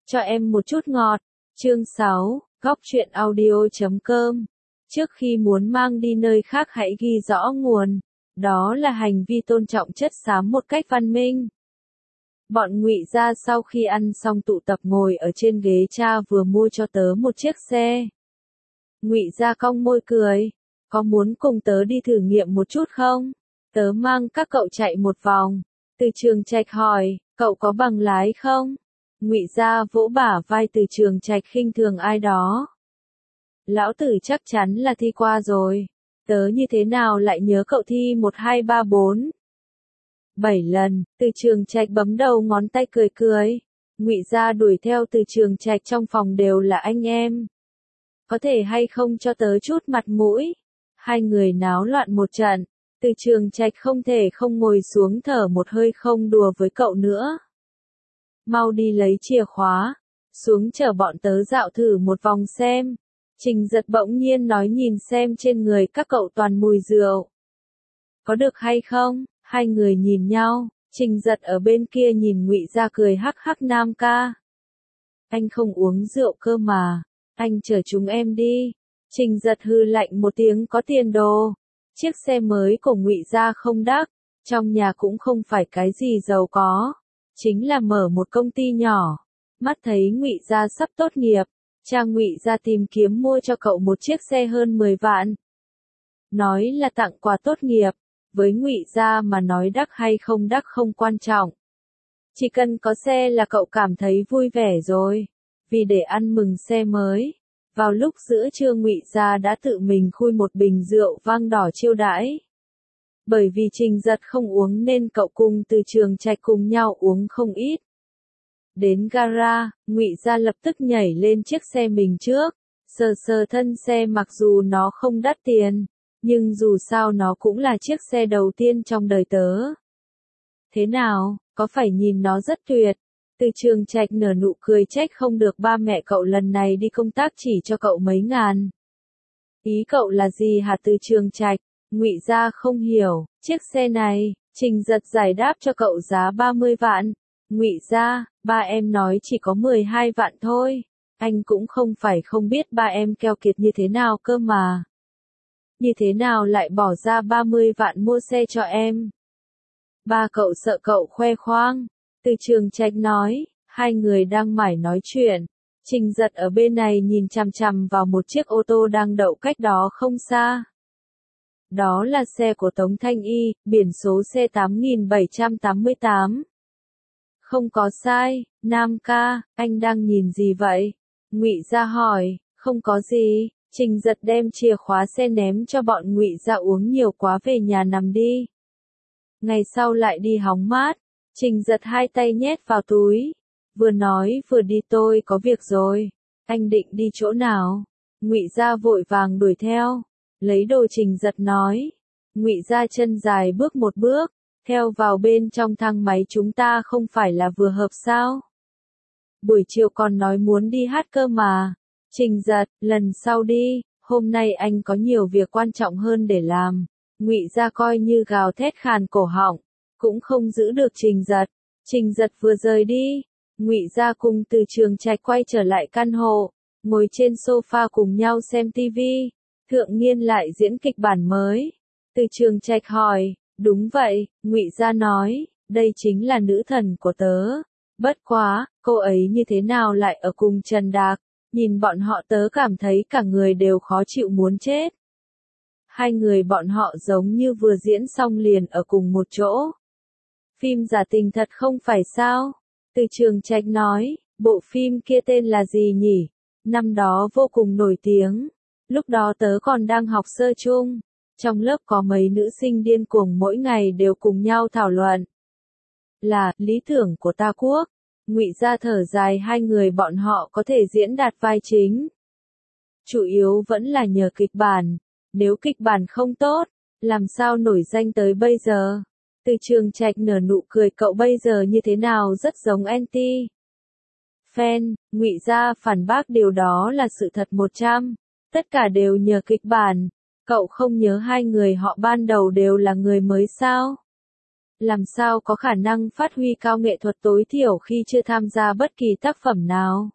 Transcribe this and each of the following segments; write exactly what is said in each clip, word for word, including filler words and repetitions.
Cho em một chút ngọt. Chương sáu, góc truyện audio chấm com. Trước khi muốn mang đi nơi khác hãy ghi rõ nguồn. Đó là hành vi tôn trọng chất xám một cách văn minh. Bọn Ngụy Gia sau khi ăn xong tụ tập ngồi ở trên ghế cha vừa mua cho tớ một chiếc xe. Ngụy Gia cong môi cười. Có muốn cùng tớ đi thử nghiệm một chút không? Tớ mang các cậu chạy một vòng. Từ Trường Trạch hỏi, cậu có bằng lái không? Ngụy Gia vỗ bả vai Từ Trường Trạch khinh thường ai đó. Lão tử chắc chắn là thi qua rồi. Tớ như thế nào lại nhớ cậu thi một hai ba bốn bảy lần. Từ Trường Trạch bấm đầu ngón tay cười cười. Ngụy Gia đuổi theo Từ Trường Trạch trong phòng đều là anh em. Có thể hay không cho tớ chút mặt mũi? Hai người náo loạn một trận. Từ Trường Trạch không thể không ngồi xuống thở một hơi không đùa với cậu nữa. Mau đi lấy chìa khóa. Xuống chở bọn tớ dạo thử một vòng xem. Trình Giật bỗng nhiên nói nhìn xem trên người các cậu toàn mùi rượu. Có được hay không? Hai người nhìn nhau. Trình Giật ở bên kia nhìn Ngụy Gia cười hắc hắc Nam ca. Anh không uống rượu cơ mà. Anh chở chúng em đi. Trình Giật hư lạnh một tiếng có tiền đồ. Chiếc xe mới của Ngụy Gia không đắt. Trong nhà cũng không phải cái gì giàu có. Chính là mở một công ty nhỏ. Mắt thấy Ngụy Gia sắp tốt nghiệp. Cha Ngụy Gia tìm kiếm mua cho cậu một chiếc xe hơn mười vạn. Nói là tặng quà tốt nghiệp. Với Ngụy Gia mà nói đắt hay không đắt không quan trọng. Chỉ cần có xe là cậu cảm thấy vui vẻ rồi. Vì để ăn mừng xe mới. Vào lúc giữa trưa Ngụy Gia đã tự mình khui một bình rượu vang đỏ chiêu đãi. Bởi vì Trình Giật không uống nên cậu cùng Từ Trường Trạch cùng nhau uống không ít. Đến gara, Ngụy Gia lập tức nhảy lên chiếc xe mình trước, sờ sờ thân xe mặc dù nó không đắt tiền, nhưng dù sao nó cũng là chiếc xe đầu tiên trong đời tớ. Thế nào, có phải nhìn nó rất tuyệt? Từ Trường Trạch nở nụ cười trách không được ba mẹ cậu lần này đi công tác chỉ cho cậu mấy ngàn. Ý cậu là gì hả Từ Trường Trạch? Ngụy Gia không hiểu, chiếc xe này, Trình Giật giải đáp cho cậu giá ba mươi vạn. Ngụy Gia, ba em nói chỉ có mười hai vạn thôi. Anh cũng không phải không biết ba em keo kiệt như thế nào cơ mà. Như thế nào lại bỏ ra ba mươi vạn mua xe cho em? Ba cậu sợ cậu khoe khoang. Từ Trường Trạch nói, hai người đang mải nói chuyện. Trình Giật ở bên này nhìn chằm chằm vào một chiếc ô tô đang đậu cách đó không xa. Đó là xe của Tống Thanh Y, biển số xe tám nghìn bảy trăm tám mươi tám. Không có sai, Nam ca, anh đang nhìn gì vậy? Ngụy Gia hỏi, không có gì. Trình Giật đem chìa khóa xe ném cho bọn Ngụy Gia uống nhiều quá về nhà nằm đi. Ngày sau lại đi hóng mát. Trình Giật hai tay nhét vào túi. Vừa nói vừa đi tôi có việc rồi. Anh định đi chỗ nào? Ngụy Gia vội vàng đuổi theo. Lấy đồ Trình Giật nói. Ngụy Gia chân dài bước một bước. Theo vào bên trong thang máy chúng ta không phải là vừa hợp sao? Buổi chiều còn nói muốn đi hát cơ mà. Trình Giật, lần sau đi, hôm nay anh có nhiều việc quan trọng hơn để làm. Ngụy Gia coi như gào thét khàn cổ họng, cũng không giữ được Trình Giật. Trình Giật vừa rời đi, Ngụy Gia cùng Từ Trường Trạch quay trở lại căn hộ, ngồi trên sofa cùng nhau xem tivi. Thượng Nghiên lại diễn kịch bản mới. Từ Trường Trạch hỏi, đúng vậy, Ngụy Gia nói, đây chính là nữ thần của tớ. Bất quá, cô ấy như thế nào lại ở cùng Trần Đạc, nhìn bọn họ tớ cảm thấy cả người đều khó chịu muốn chết. Hai người bọn họ giống như vừa diễn xong liền ở cùng một chỗ. Phim giả tình thật không phải sao? Từ Trường Trạch nói, bộ phim kia tên là gì nhỉ? Năm đó vô cùng nổi tiếng. Lúc đó tớ còn đang học sơ chung. Trong lớp có mấy nữ sinh điên cuồng mỗi ngày đều cùng nhau thảo luận. Là, lý tưởng của ta quốc. Ngụy Gia thở dài hai người bọn họ có thể diễn đạt vai chính. Chủ yếu vẫn là nhờ kịch bản. Nếu kịch bản không tốt, làm sao nổi danh tới bây giờ? Từ Trường Trạch nở nụ cười cậu bây giờ như thế nào rất giống anti. Fan, Ngụy Gia phản bác điều đó là sự thật một trăm. Tất cả đều nhờ kịch bản. Cậu không nhớ hai người họ ban đầu đều là người mới sao? làm sao có khả năng phát huy cao nghệ thuật tối thiểu khi chưa tham gia bất kỳ tác phẩm nào.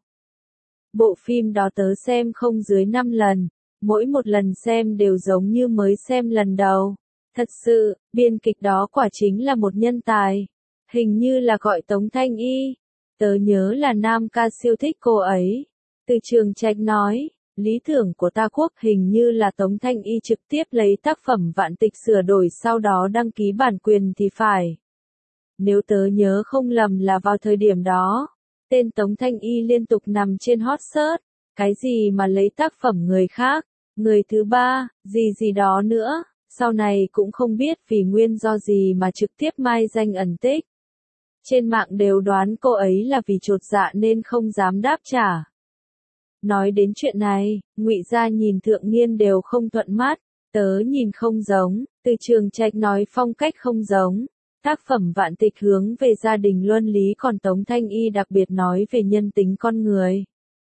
Bộ phim đó tớ xem không dưới năm lần, mỗi một lần xem đều giống như mới xem lần đầu. Thật sự, biên kịch đó quả chính là một nhân tài. Hình như là gọi Tống Thanh Y. Tớ nhớ là Nam ca siêu thích cô ấy. Từ Trường Trạch nói, lý tưởng của ta quốc hình như là Tống Thanh Y trực tiếp lấy tác phẩm Vạn Tịch sửa đổi sau đó đăng ký bản quyền thì phải. Nếu tớ nhớ không lầm là vào thời điểm đó, tên Tống Thanh Y liên tục nằm trên hot search. Cái gì mà lấy tác phẩm người khác, người thứ ba, gì gì đó nữa, sau này cũng không biết vì nguyên do gì mà trực tiếp mai danh ẩn tích. Trên mạng đều đoán cô ấy là vì chột dạ nên không dám đáp trả. Nói đến chuyện này, Ngụy Gia nhìn Thượng Nghiên đều không thuận mắt, tớ nhìn không giống, Từ Trường Trạch nói phong cách không giống. Tác phẩm Vạn Tịch hướng về gia đình luân lý còn Tống Thanh Y đặc biệt nói về nhân tính con người.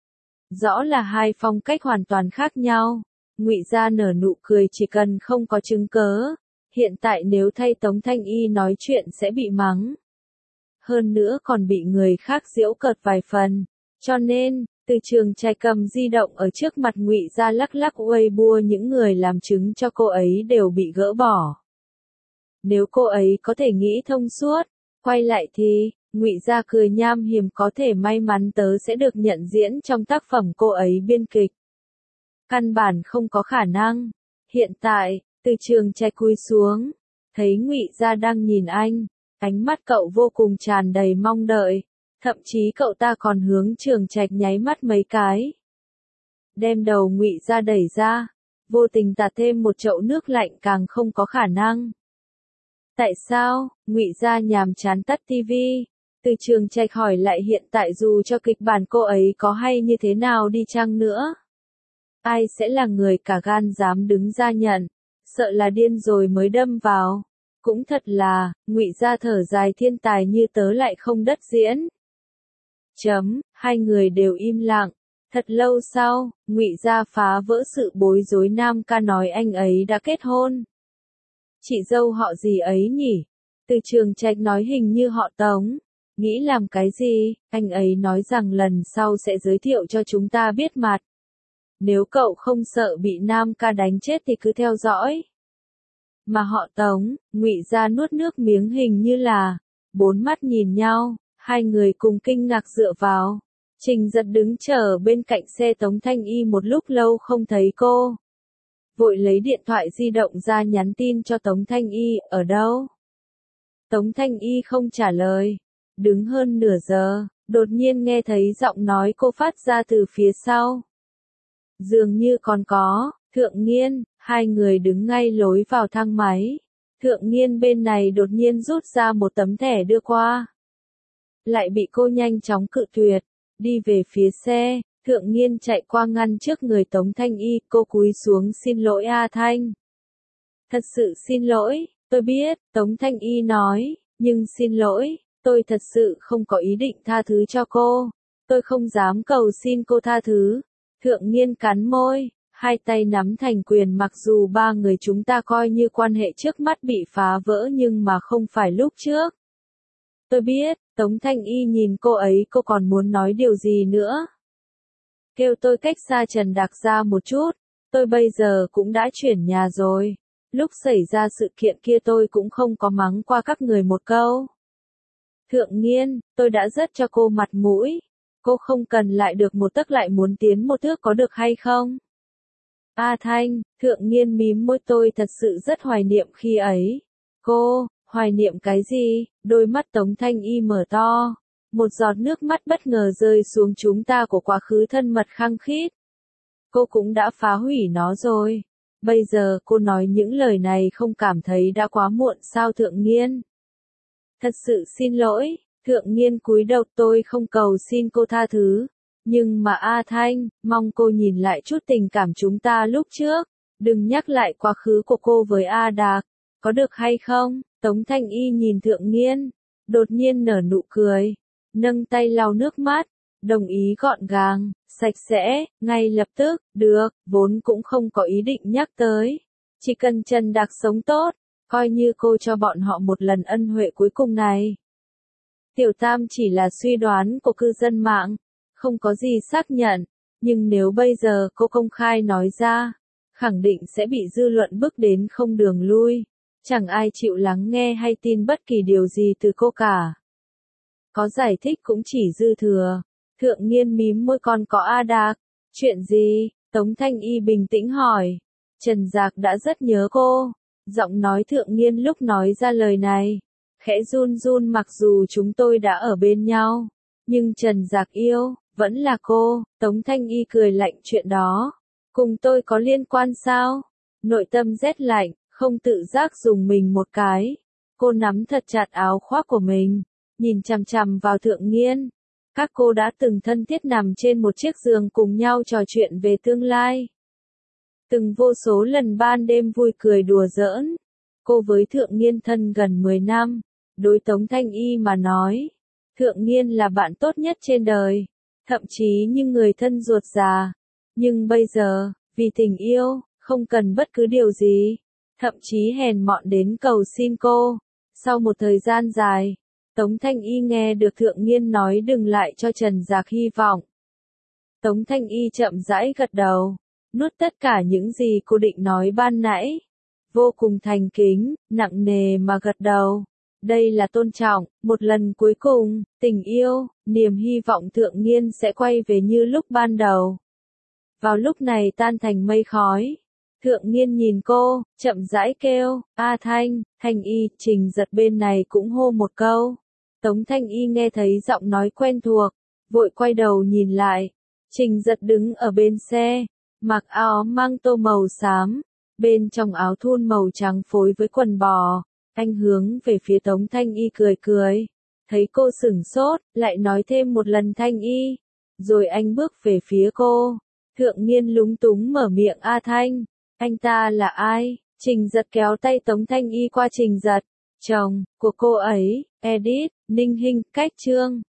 Rõ là hai phong cách hoàn toàn khác nhau. Ngụy Gia nở nụ cười chỉ cần không có chứng cớ. Hiện tại nếu thay Tống Thanh Y nói chuyện sẽ bị mắng. Hơn nữa còn bị người khác giễu cợt vài phần. Cho nên, Từ Trường Trạch cầm di động ở trước mặt Ngụy Gia lắc lắc Weibo những người làm chứng cho cô ấy đều bị gỡ bỏ. Nếu cô ấy có thể nghĩ thông suốt, quay lại thì, Ngụy Gia cười nham hiểm có thể may mắn tớ sẽ được nhận diễn trong tác phẩm cô ấy biên kịch. Căn bản không có khả năng. Hiện tại, Từ Trường Trạch cúi xuống, thấy Ngụy Gia đang nhìn anh, ánh mắt cậu vô cùng tràn đầy mong đợi, thậm chí cậu ta còn hướng Trường Trạch nháy mắt mấy cái. Đem đầu Ngụy Gia đẩy ra, vô tình tạt thêm một chậu nước lạnh càng không có khả năng. Tại sao? Ngụy Gia nhàm chán tắt tivi. Từ Trường Trạch hỏi lại hiện tại dù cho kịch bản cô ấy có hay như thế nào đi chăng nữa. Ai sẽ là người cả gan dám đứng ra nhận, sợ là điên rồi mới đâm vào. Cũng thật là, Ngụy Gia thở dài thiên tài như tớ lại không đất diễn. Chấm, hai người đều im lặng. Thật lâu sau, Ngụy Gia phá vỡ sự bối rối Nam ca nói anh ấy đã kết hôn. Chị dâu họ gì ấy nhỉ? Từ Trường Trạch nói hình như họ Tống. Nghĩ làm cái gì? Anh ấy nói rằng lần sau sẽ giới thiệu cho chúng ta biết mặt. Nếu cậu không sợ bị Nam ca đánh chết thì cứ theo dõi. Mà họ Tống, Ngụy Gia nuốt nước miếng hình như là, bốn mắt nhìn nhau, hai người cùng kinh ngạc dựa vào. Trình Giật đứng chờ bên cạnh xe Tống Thanh Y một lúc lâu không thấy cô. Vội lấy điện thoại di động ra nhắn tin cho Tống Thanh Y, ở đâu? Tống Thanh Y không trả lời. Đứng hơn nửa giờ, đột nhiên nghe thấy giọng nói cô phát ra từ phía sau. Dường như còn có, Thượng Nghiên, hai người đứng ngay lối vào thang máy. Thượng Nghiên bên này đột nhiên rút ra một tấm thẻ đưa qua. Lại bị cô nhanh chóng cự tuyệt, đi về phía xe. Thượng Nghiên chạy qua ngăn trước người Tống Thanh Y, cô cúi xuống xin lỗi A Thanh. Thật sự xin lỗi, tôi biết, Tống Thanh Y nói, nhưng xin lỗi, tôi thật sự không có ý định tha thứ cho cô. Tôi không dám cầu xin cô tha thứ. Thượng Nghiên cắn môi, hai tay nắm thành quyền mặc dù ba người chúng ta coi như quan hệ trước mắt bị phá vỡ nhưng mà không phải lúc trước. Tôi biết, Tống Thanh Y nhìn cô ấy cô còn muốn nói điều gì nữa. Kêu tôi cách xa Trần Đạc Gia một chút, tôi bây giờ cũng đã chuyển nhà rồi. Lúc xảy ra sự kiện kia tôi cũng không có mắng qua các người một câu. Thượng Nghiên, tôi đã rất cho cô mặt mũi. Cô không cần lại được một tấc lại muốn tiến một thước có được hay không? A Thanh, Thượng Nghiên mím môi tôi thật sự rất hoài niệm khi ấy. Cô, hoài niệm cái gì? Đôi mắt Tống Thanh Y mở to. Một giọt nước mắt bất ngờ rơi xuống chúng ta của quá khứ thân mật khăng khít. Cô cũng đã phá hủy nó rồi. Bây giờ cô nói những lời này không cảm thấy đã quá muộn sao Thượng Nghiên? Thật sự xin lỗi, Thượng Nghiên cúi đầu tôi không cầu xin cô tha thứ. Nhưng mà A Thanh, mong cô nhìn lại chút tình cảm chúng ta lúc trước. Đừng nhắc lại quá khứ của cô với A Đạc. Có được hay không? Tống Thanh Y nhìn Thượng Nghiên. Đột nhiên nở nụ cười. Nâng tay lau nước mắt. Đồng ý gọn gàng, sạch sẽ, ngay lập tức, được, vốn cũng không có ý định nhắc tới. Chỉ cần Trần Đạc sống tốt, coi như cô cho bọn họ một lần ân huệ cuối cùng này. Tiểu Tam chỉ là suy đoán của cư dân mạng, không có gì xác nhận, nhưng nếu bây giờ cô công khai nói ra, khẳng định sẽ bị dư luận bức đến không đường lui, chẳng ai chịu lắng nghe hay tin bất kỳ điều gì từ cô cả. Có giải thích cũng chỉ dư thừa. Thượng Nghiên mím môi, con có A Đạc. Chuyện gì? Tống Thanh Y bình tĩnh hỏi. Trần Dạc đã rất nhớ cô. Giọng nói Thượng Nghiên lúc nói ra lời này, khẽ run run, mặc dù chúng tôi đã ở bên nhau, nhưng Trần Dạc yêu, vẫn là cô. Tống Thanh Y cười lạnh, chuyện đó, cùng tôi có liên quan sao? Nội tâm rét lạnh, không tự giác dùng mình một cái. Cô nắm thật chặt áo khoác của mình, nhìn chằm chằm vào Thượng Nghiên. Các cô đã từng thân thiết nằm trên một chiếc giường cùng nhau trò chuyện về tương lai. Từng vô số lần ban đêm vui cười đùa giỡn. Cô với Thượng Nghiên thân gần mười năm. Đối Tống Thanh Y mà nói, Thượng Nghiên là bạn tốt nhất trên đời, thậm chí như người thân ruột già. Nhưng bây giờ, vì tình yêu, không cần bất cứ điều gì, thậm chí hèn mọn đến cầu xin cô. Sau một thời gian dài, Tống Thanh Y nghe được Thượng Nghiên nói đừng lại cho Trần Dạc hy vọng. Tống Thanh Y chậm rãi gật đầu, nuốt tất cả những gì cô định nói ban nãy. Vô cùng thành kính, nặng nề mà gật đầu. Đây là tôn trọng, một lần cuối cùng, tình yêu, niềm hy vọng Thượng Nghiên sẽ quay về như lúc ban đầu. Vào lúc này tan thành mây khói. Thượng Nghiên nhìn cô, chậm rãi kêu, A Thanh, Thanh Y. Trình Giật bên này cũng hô một câu. Tống Thanh Y nghe thấy giọng nói quen thuộc, vội quay đầu nhìn lại. Trình Giật đứng ở bên xe, mặc áo mang tô màu xám, bên trong áo thun màu trắng phối với quần bò. Anh hướng về phía Tống Thanh Y cười cười. Thấy cô sửng sốt, lại nói thêm một lần Thanh Y. Rồi anh bước về phía cô. Thượng Nghiên lúng túng mở miệng, A Thanh, anh ta là ai? Trình Giật kéo tay Tống Thanh Y qua. Trình Giật, chồng của cô ấy. Edit, Ninh Hinh, cách chương.